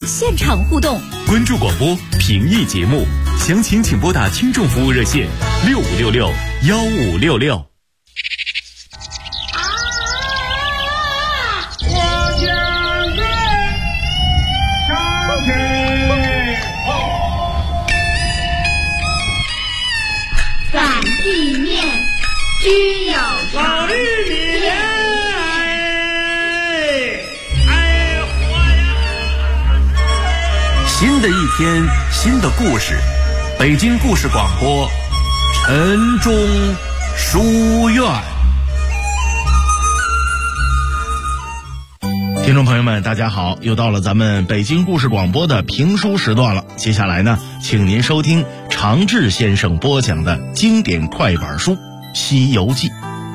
现场互动。 关注广播，评议节目，详情请拨打听众服务热线65661566。 反地面只有老绿里面， 新的一天，新的故事，北京故事广播，晨钟书院。 听众朋友们，大家好，又到了咱们北京故事广播的评书时段了。接下来呢，请您收听常志先生播讲的经典快板书《西游记》。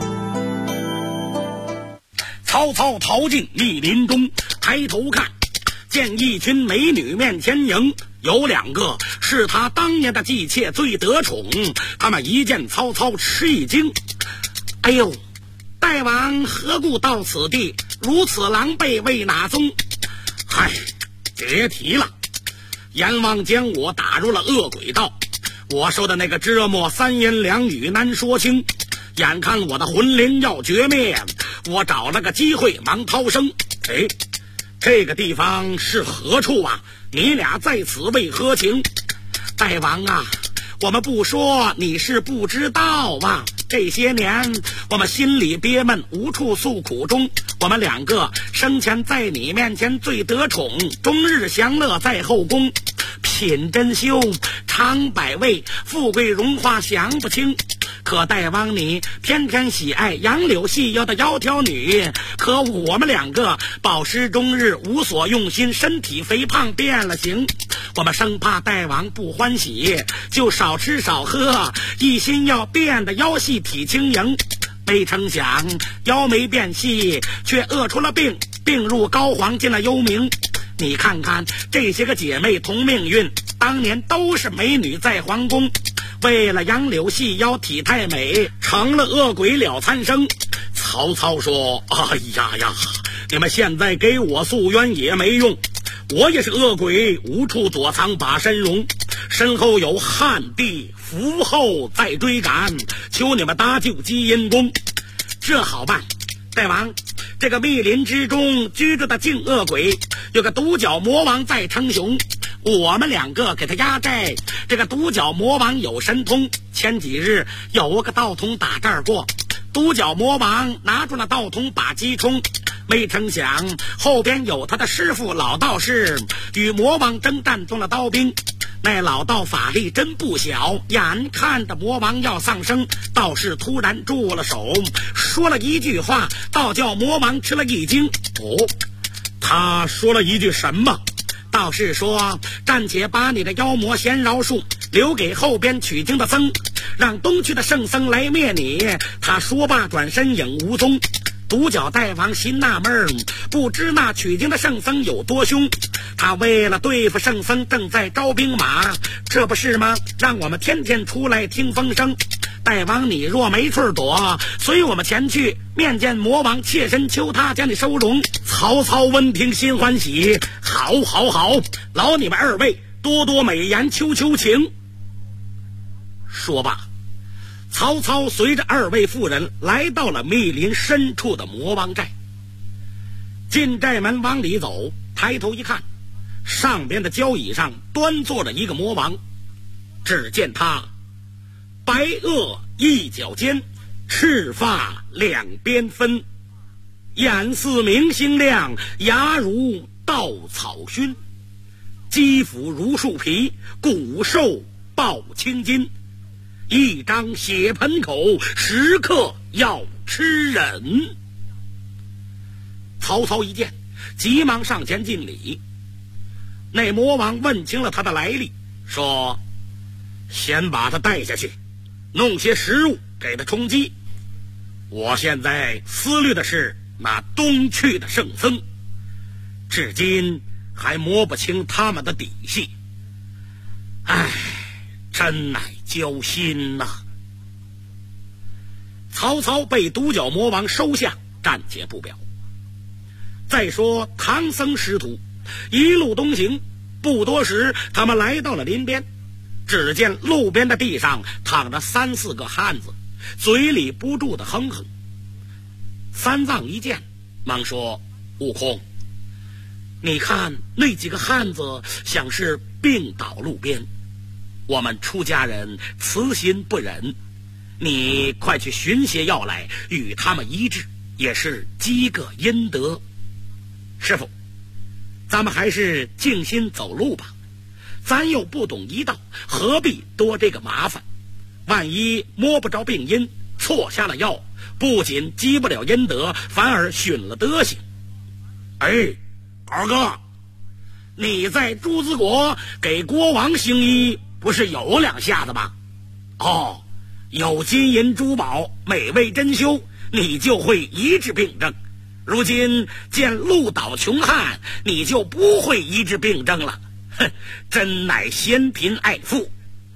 曹操逃进密林中，抬头看，见一群美女面前迎，有2个是他当年的姬妾最得宠，他们一见曹操吃一惊，哎呦，大王何故到此地？如此狼狈为哪宗？嗨，别提了，阎王将我打入了恶鬼道，我受的那个折磨3言2语难说清，眼看我的魂灵要绝灭，我找了个机会忙逃生。哎，这个地方是何处啊？你俩在此为何情？大王啊，我们不说你是不知道啊，这些年我们心里憋闷，无处诉苦中，我们2个生前在你面前最得宠，终日享乐在后宫，品珍馐，尝百味，富贵荣华享不清。可大王你偏偏喜爱杨柳细腰的窈窕女，可我们2个饱食终日，无所用心，身体肥胖变了形。我们生怕大王不欢喜，就少吃少喝，一心要变得腰细体轻盈。没成想腰没变细，却饿出了病，病入膏肓进了幽冥。你看看这些个姐妹同命运，当年都是美女在皇宫，为了杨柳细腰体态美，成了恶鬼了参生。曹操说，哎呀呀，你们现在给我诉冤也没用，我也是恶鬼，无处躲藏把身容，身后有汉帝伏后在追赶，求你们搭救积阴功。这好办，大王，这个密林之中居住的净恶鬼，有个独角魔王在称雄，我们2个给他压寨。这个独角魔王有神通，前几日有个道童打这儿过，独角魔王拿住了道童把击冲，没成想后边有他的师傅老道士，与魔王征战中了刀兵。那老道法力真不小，眼看着魔王要丧生，道士突然住了手，说了一句话，倒叫魔王吃了一惊。哦，他说了一句什么？道士说，暂且把你的妖魔先饶恕，留给后边取经的僧，让东去的圣僧来灭你。他说罢转身影无踪。独角大王心纳闷，不知那取经的圣僧有多凶，他为了对付圣僧正在招兵马，这不是吗？让我们天天出来听风声。大王你若没处躲，随我们前去面见魔王，切身求他将你收容。曹操闻听心欢喜，好好好，劳你们2位多多美言，求求情。说罢，曹操随着2位妇人来到了密林深处的魔王寨。进寨门往里走，抬头一看，上边的交椅上端坐着一个魔王，只见他白额一角尖，赤发两边分，眼似明星亮，牙如稻草熏，肌肤如树皮，骨瘦抱青筋，一张血盆口，时刻要吃人。曹操一见，急忙上前敬礼。那魔王问清了他的来历，说：先把他带下去，弄些食物给他充饥。我现在思虑的是那东去的圣僧，至今还摸不清他们的底细。唉，真乃揪心呐！曹操被独角魔王收下，暂且不表。再说唐僧师徒一路东行，不多时，他们来到了林边，只见路边的地上躺着3、4个汉子，嘴里不住的哼哼。三藏一见，忙说：“悟空，你看那几个汉子像是病倒路边，我们出家人慈心不忍，你快去寻些药来与他们医治，也是积个阴德。师傅，咱们还是静心走路吧，咱又不懂医道，何必多这个麻烦？万一摸不着病因，错下了药，不仅积不了阴德，反而损了德行。”哎，二哥，你在朱子国给国王行医，不是有2下子吗？哦，有金银珠宝，美味珍馐，你就会医治病症。如今见路倒穷汉，你就不会医治病症了。哼，真乃嫌贫爱富。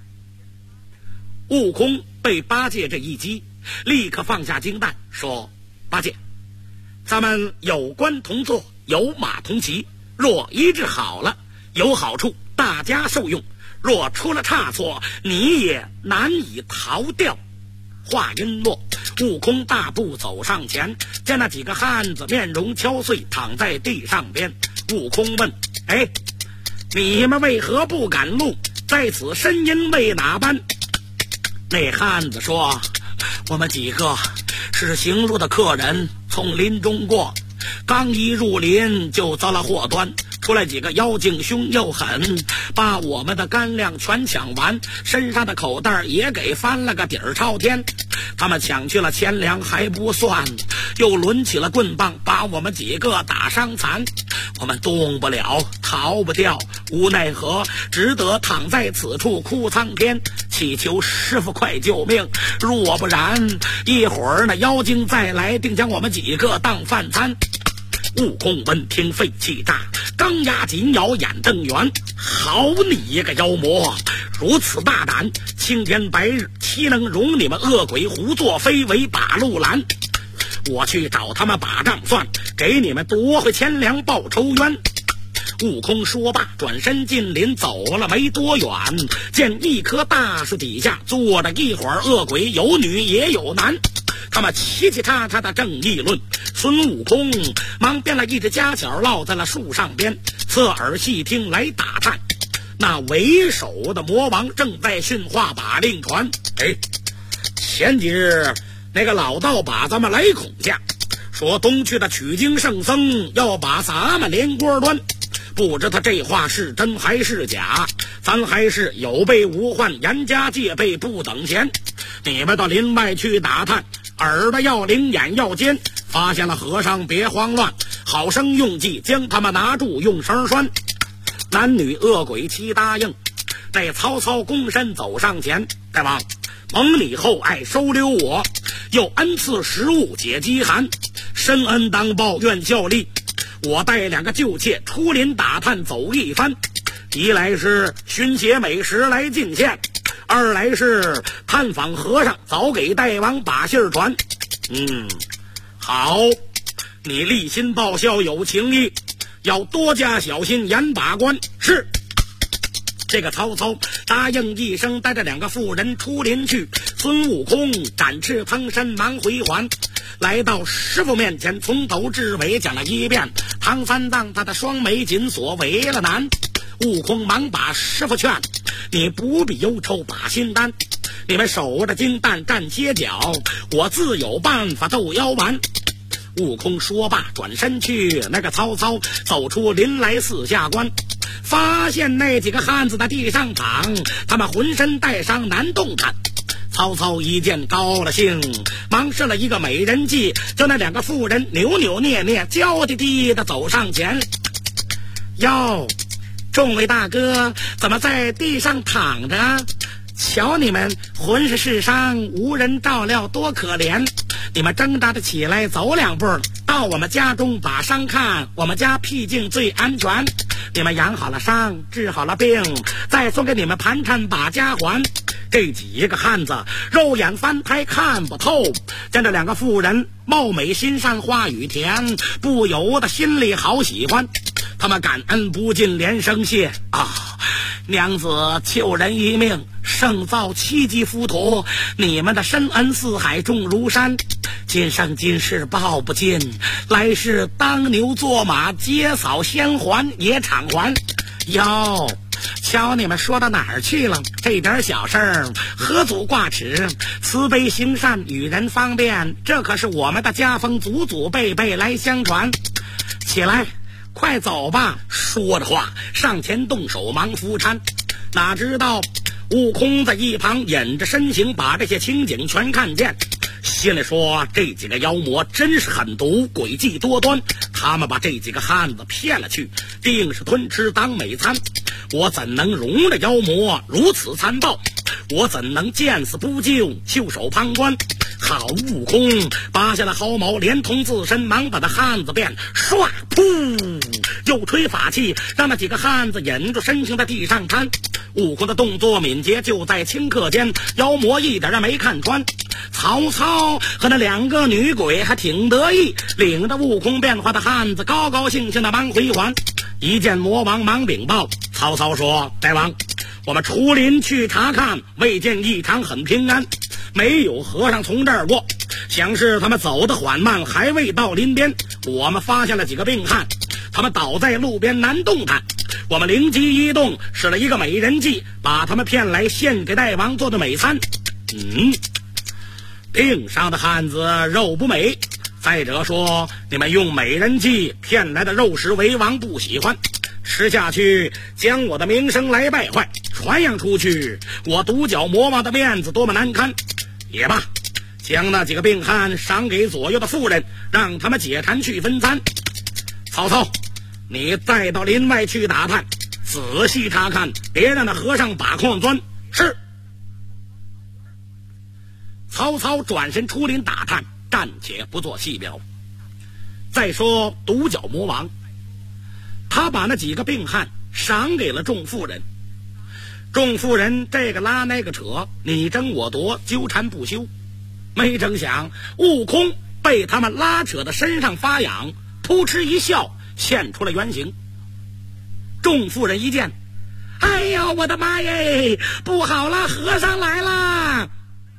悟空被八戒这一击，立刻放下金蛋，说：“八戒，咱们有官同坐，有马同骑，若医治好了，有好处，大家受用；若出了差错，你也难以逃掉。”话音落，悟空大步走上前，见那几个汉子面容憔悴，躺在地上边。悟空问：“哎，你们为何不赶路？在此呻吟为哪般？”那汉子说：“我们几个是行路的客人，从林中过，刚一入林就遭了祸端，出来几个妖精凶又狠，把我们的干粮全抢完，身上的口袋也给翻了个底儿朝天。他们抢去了钱粮还不算，又抡起了棍棒，把我们几个打伤残。我们动不了，逃不掉，无奈何，只得躺在此处哭苍天，祈求师傅快救命。若不然，一会儿那妖精再来，定将我们几个当饭餐。”悟空闻听肺气炸，钢牙紧咬，眼瞪圆。好你一个妖魔，如此大胆，青天白日岂能容你们恶鬼胡作非为，把路拦？我去找他们把账算，给你们夺回钱粮报仇冤。悟空说罢，转身进林，走了没多远，见一棵大树底下坐着一伙恶鬼，有女也有男，他们齐齐叉叉的正议论。孙悟空忙编了一只家角，落在了树上边，侧耳细听来打探。那为首的魔王正在训话，把令传：“哎，前几日那个老道把咱们来恐吓，说东去的取经圣僧要把咱们连锅端，不知他这话是真还是假，咱还是有备无患，严加戒备，不等闲。你们到林外去打探，耳朵要灵，眼要尖，发现了和尚别慌乱，好生用计将他们拿住，用绳拴。”男女恶鬼齐答应。那曹操躬身走上前：“大王，蒙你厚爱，收留我，又恩赐食物解饥寒，深恩当报，愿效力。我带2个旧妾出林打探走一番，一来是寻些美食来进献，二来是探访和尚，早给大王把信儿传。”“好，你立心报效，有情义，要多加小心，严把关。”“是。”这个曹操答应一声，带着2个妇人出林去。孙悟空展翅腾身，忙回还，来到师傅面前，从头至尾讲了一遍。唐三藏他的双眉紧锁，为了难。悟空忙把师傅劝：“你不必忧愁，把心担，你们守着金蛋站歇脚，我自有办法斗妖丸。”悟空说罢，转身去。那个曹操走出林来，四下观，发现那几个汉子在地上躺，他们浑身带伤，难动弹。曹操一见高了兴，忙设了一个美人计，叫那2个妇人扭扭捏捏，娇滴滴的走上前：“哟，众位大哥，怎么在地上躺着？瞧你们浑身是伤，无人照料，多可怜！你们挣扎着起来，走2步，到我们家中把伤看，我们家僻静最安全。你们养好了伤，治好了病，再送给你们盘缠把家还。”这几个汉子肉眼翻开看不透，见这2个妇人貌美心善，话语甜，不由得心里好喜欢。 他们感恩不尽，连声谢啊！娘子救人一命，胜造7级浮屠，你们的深恩似海，重如山。今生今世报不尽，来世当牛做马，接扫先还也偿还。哟，瞧你们说到哪儿去了？这点小事儿何足挂齿，慈悲行善，与人方便，这可是我们的家风，祖祖辈辈来相传。起来，快走吧！说着话，上前动手忙扶搀。哪知道悟空在一旁引着身形，把这些情景全看见，心里说这几个妖魔真是狠毒，诡计多端。他们把这几个汉子骗了去，定是吞吃当美餐。我怎能容着妖魔如此残暴？我怎能见死不救，袖手旁观？好，悟空拔下了毫毛，连同自身忙把那汉子变，唰噗，又吹法器，让那几个汉子引住身形在地上瘫。悟空的动作敏捷，就在顷刻间，妖魔一点也没看穿。曹操和那2个女鬼还挺得意，领着悟空变化的汉子高高兴兴的忙回还。一见魔王，忙禀报。曹操说：大王，我们出林去查看，未见异常，很平安，没有和尚从这儿过，想是他们走得缓慢，还未到林边。我们发现了几个病汉，他们倒在路边难动弹。我们灵机一动，使了一个美人计，把他们骗来献给大王做的美餐。病上的汉子肉不美，再者说你们用美人计骗来的肉食，为王不喜欢，吃下去将我的名声来败坏，传扬出去，我独角魔王的面子多么难堪。也罢，将那几个病汉赏给左右的妇人，让他们解馋去分餐。曹操，你再到林外去打探，仔细查看，别让那和尚把空钻。是。曹操转身出林打探，暂且不做细表。再说独角魔王，他把那几个病汉赏给了众妇人，众妇人这个拉那个扯，你争我夺，纠缠不休。没成想悟空被他们拉扯的身上发痒，扑哧一笑，现出了原形。众妇人一见，哎呦我的妈耶，不好了，和尚来啦！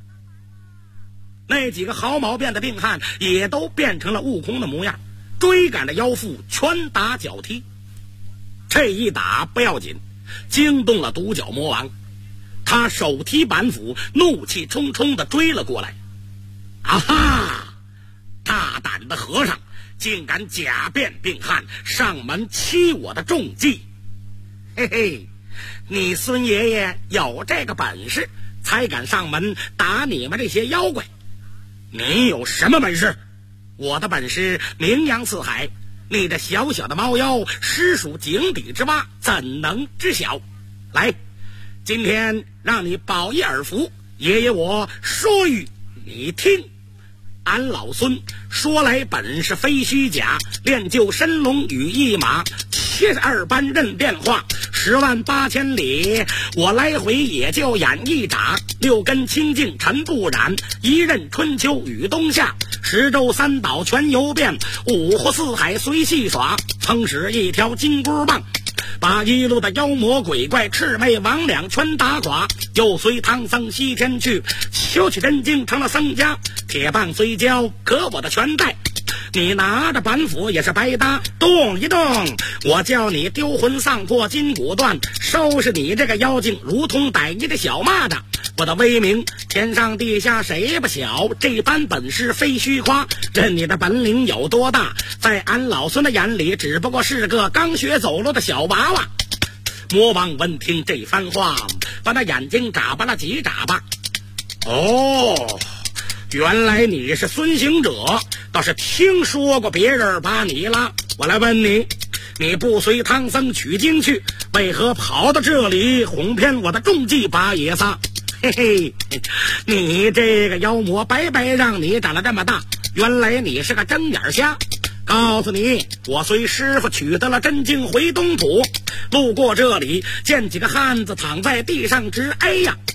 那几个毫毛变的病汉也都变成了悟空的模样，追赶着妖妇，拳打脚踢。这一打不要紧，惊动了独角魔王，他手提板斧，怒气冲冲地追了过来。啊哈！大胆的和尚竟敢假变病汉，上门欺我的重计！嘿嘿，你孙爷爷有这个本事，才敢上门打你们这些妖怪。你有什么本事？我的本事名扬四海，你这小小的猫妖实属井底之蛙，怎能知晓？来，今天让你饱一耳福，爷爷我说与你听。俺老孙说来本事非虚假，练就神龙羽翼马，72般任变化，108000里，我来回也就眼一眨，6根清净尘不染，1任春秋与冬夏，10洲3岛全游遍，5湖4海随戏耍，曾使一条金箍棒，把一路的妖魔鬼怪魑魅魍魉全打垮，又随唐僧西天去修取真经成了僧家，铁棒虽交可我的全带，你拿着板斧也是白搭，动一动我叫你丢魂丧魄筋骨断，收拾你这个妖精如同逮一个小蚂蚱。我的威名天上地下谁不晓，这般本事非虚夸，任你的本领有多大，在俺老孙的眼里只不过是个刚学走路的小娃娃。魔王闻听这番话，把那眼睛眨巴了几眨巴。哦，原来你是孙行者，倒是听说过别人把你拉。我来问你，你不随唐僧取经去，为何跑到这里哄骗我的重计把爷仨？嘿嘿，你这个妖魔，白白让你长了这么大，原来你是个睁眼瞎。告诉你，我随师傅取得了真经回东土，路过这里见几个汉子躺在地上直哀呀，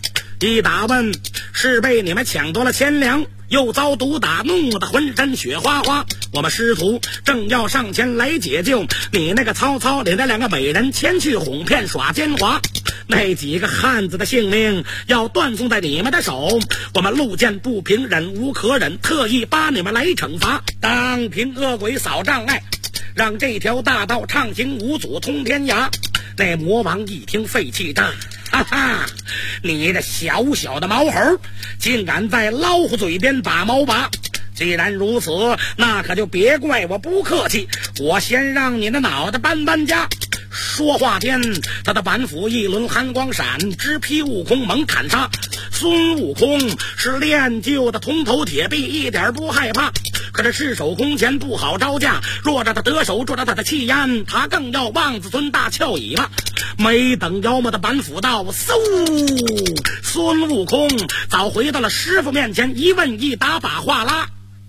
一打问是被你们抢夺了钱粮，又遭毒打，怒得浑身血哗哗。我们师徒正要上前来解救，你那个曹操领着2个美人前去哄骗耍奸猾，那几个汉子的性命要断送在你们的手。我们路见不平，忍无可忍，特意把你们来惩罚，当凭恶鬼扫障碍，让这条大道畅行无阻通天涯。那魔王一听肺气大，哈哈，你这小小的毛猴竟敢在老虎嘴边把毛拔，既然如此，那可就别怪我不客气，我先让你的脑袋搬家。说话间，他的板斧一轮寒光闪，直劈悟空猛砍杀。孙悟空是练就的铜头铁臂，一点不害怕，可是赤手空拳不好招架，若让他得手捉着他的气焰，他更要望子孙大翘尾巴。没等妖魔的板斧到，嗖，孙悟空早回到了师傅面前，一问一答把话拉。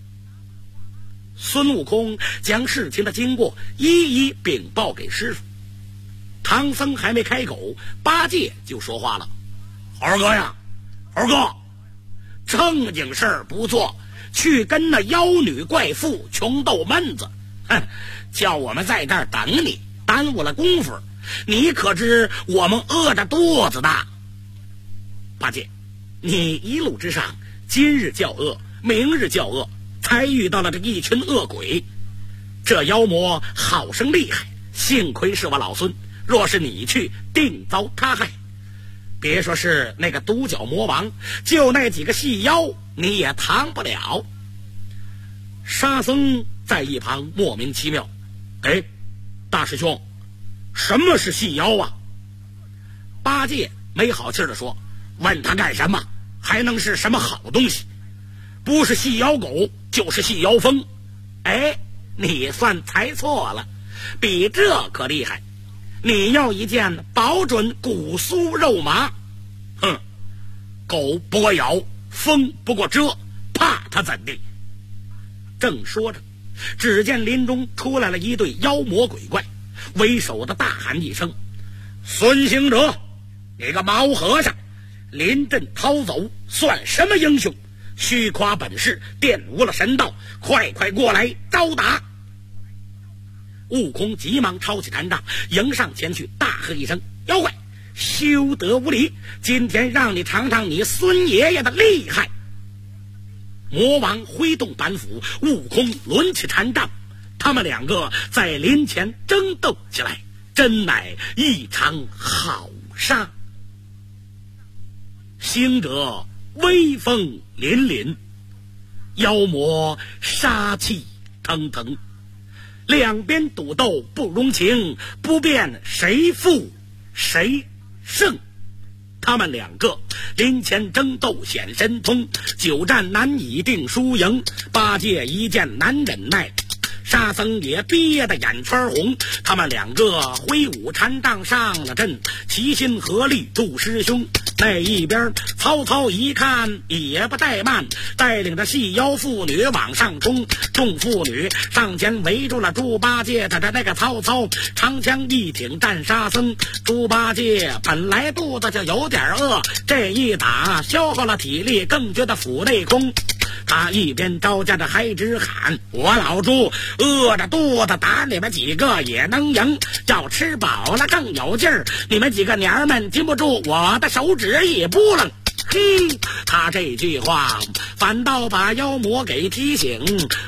孙悟空将事情的经过一一禀报给师傅。唐僧还没开口，八戒就说话了：猴哥呀，猴哥，正经事儿不做，去跟那妖女怪妇穷斗闷子，叫我们在这儿等你，耽误了功夫，你可知我们饿着肚子的。八戒，你一路之上，今日叫饿，明日叫饿，才遇到了这一群恶鬼。这妖魔好生厉害，幸亏是我老孙，若是你去，定遭他害。别说是那个独角魔王，就那几个细妖你也扛不了。沙僧在一旁莫名其妙：哎，大师兄，什么是细妖啊？八戒没好气地说：问他干什么？还能是什么好东西？不是细妖狗，就是细妖风。哎，你算猜错了，比这可厉害。你要一见，保准骨酥肉麻。哼，狗不过咬，风不过蛰，怕他怎地？正说着，只见林中出来了一对妖魔鬼怪，为首的大喊一声：孙行者，你个毛和尚，临阵逃走算什么英雄？虚夸本事，玷污了神道，快过来招打！悟空急忙抄起禅杖，迎上前去，大喝一声：妖怪，休得无礼！今天让你尝尝你孙爷爷的厉害！魔王挥动板斧，悟空抡起禅杖，他们2个在林前争斗起来，真乃一场好杀。行者威风凛凛，妖魔杀气腾腾，两边赌斗不容情，不辨谁负谁胜。他们2个林前争斗显神通，久战难以定输赢。八戒一见难忍耐，沙僧也憋得眼圈红。他们2个挥舞禅杖上了阵，齐心合力助师兄。那一边曹操一看也不怠慢，带领着细妖妇女往上冲。众妇女上前围住了猪八戒的那个曹操，长枪一挺战沙僧。猪八戒本来肚子就有点饿，这一打消耗了体力，更觉得腹内空。他一边招架着还直喊：我老猪饿着肚子打你们几个也能赢，要吃饱了更有劲儿，你们几个娘儿们禁不住我的手指一扑棱。嘿，他这句话反倒把妖魔给提醒。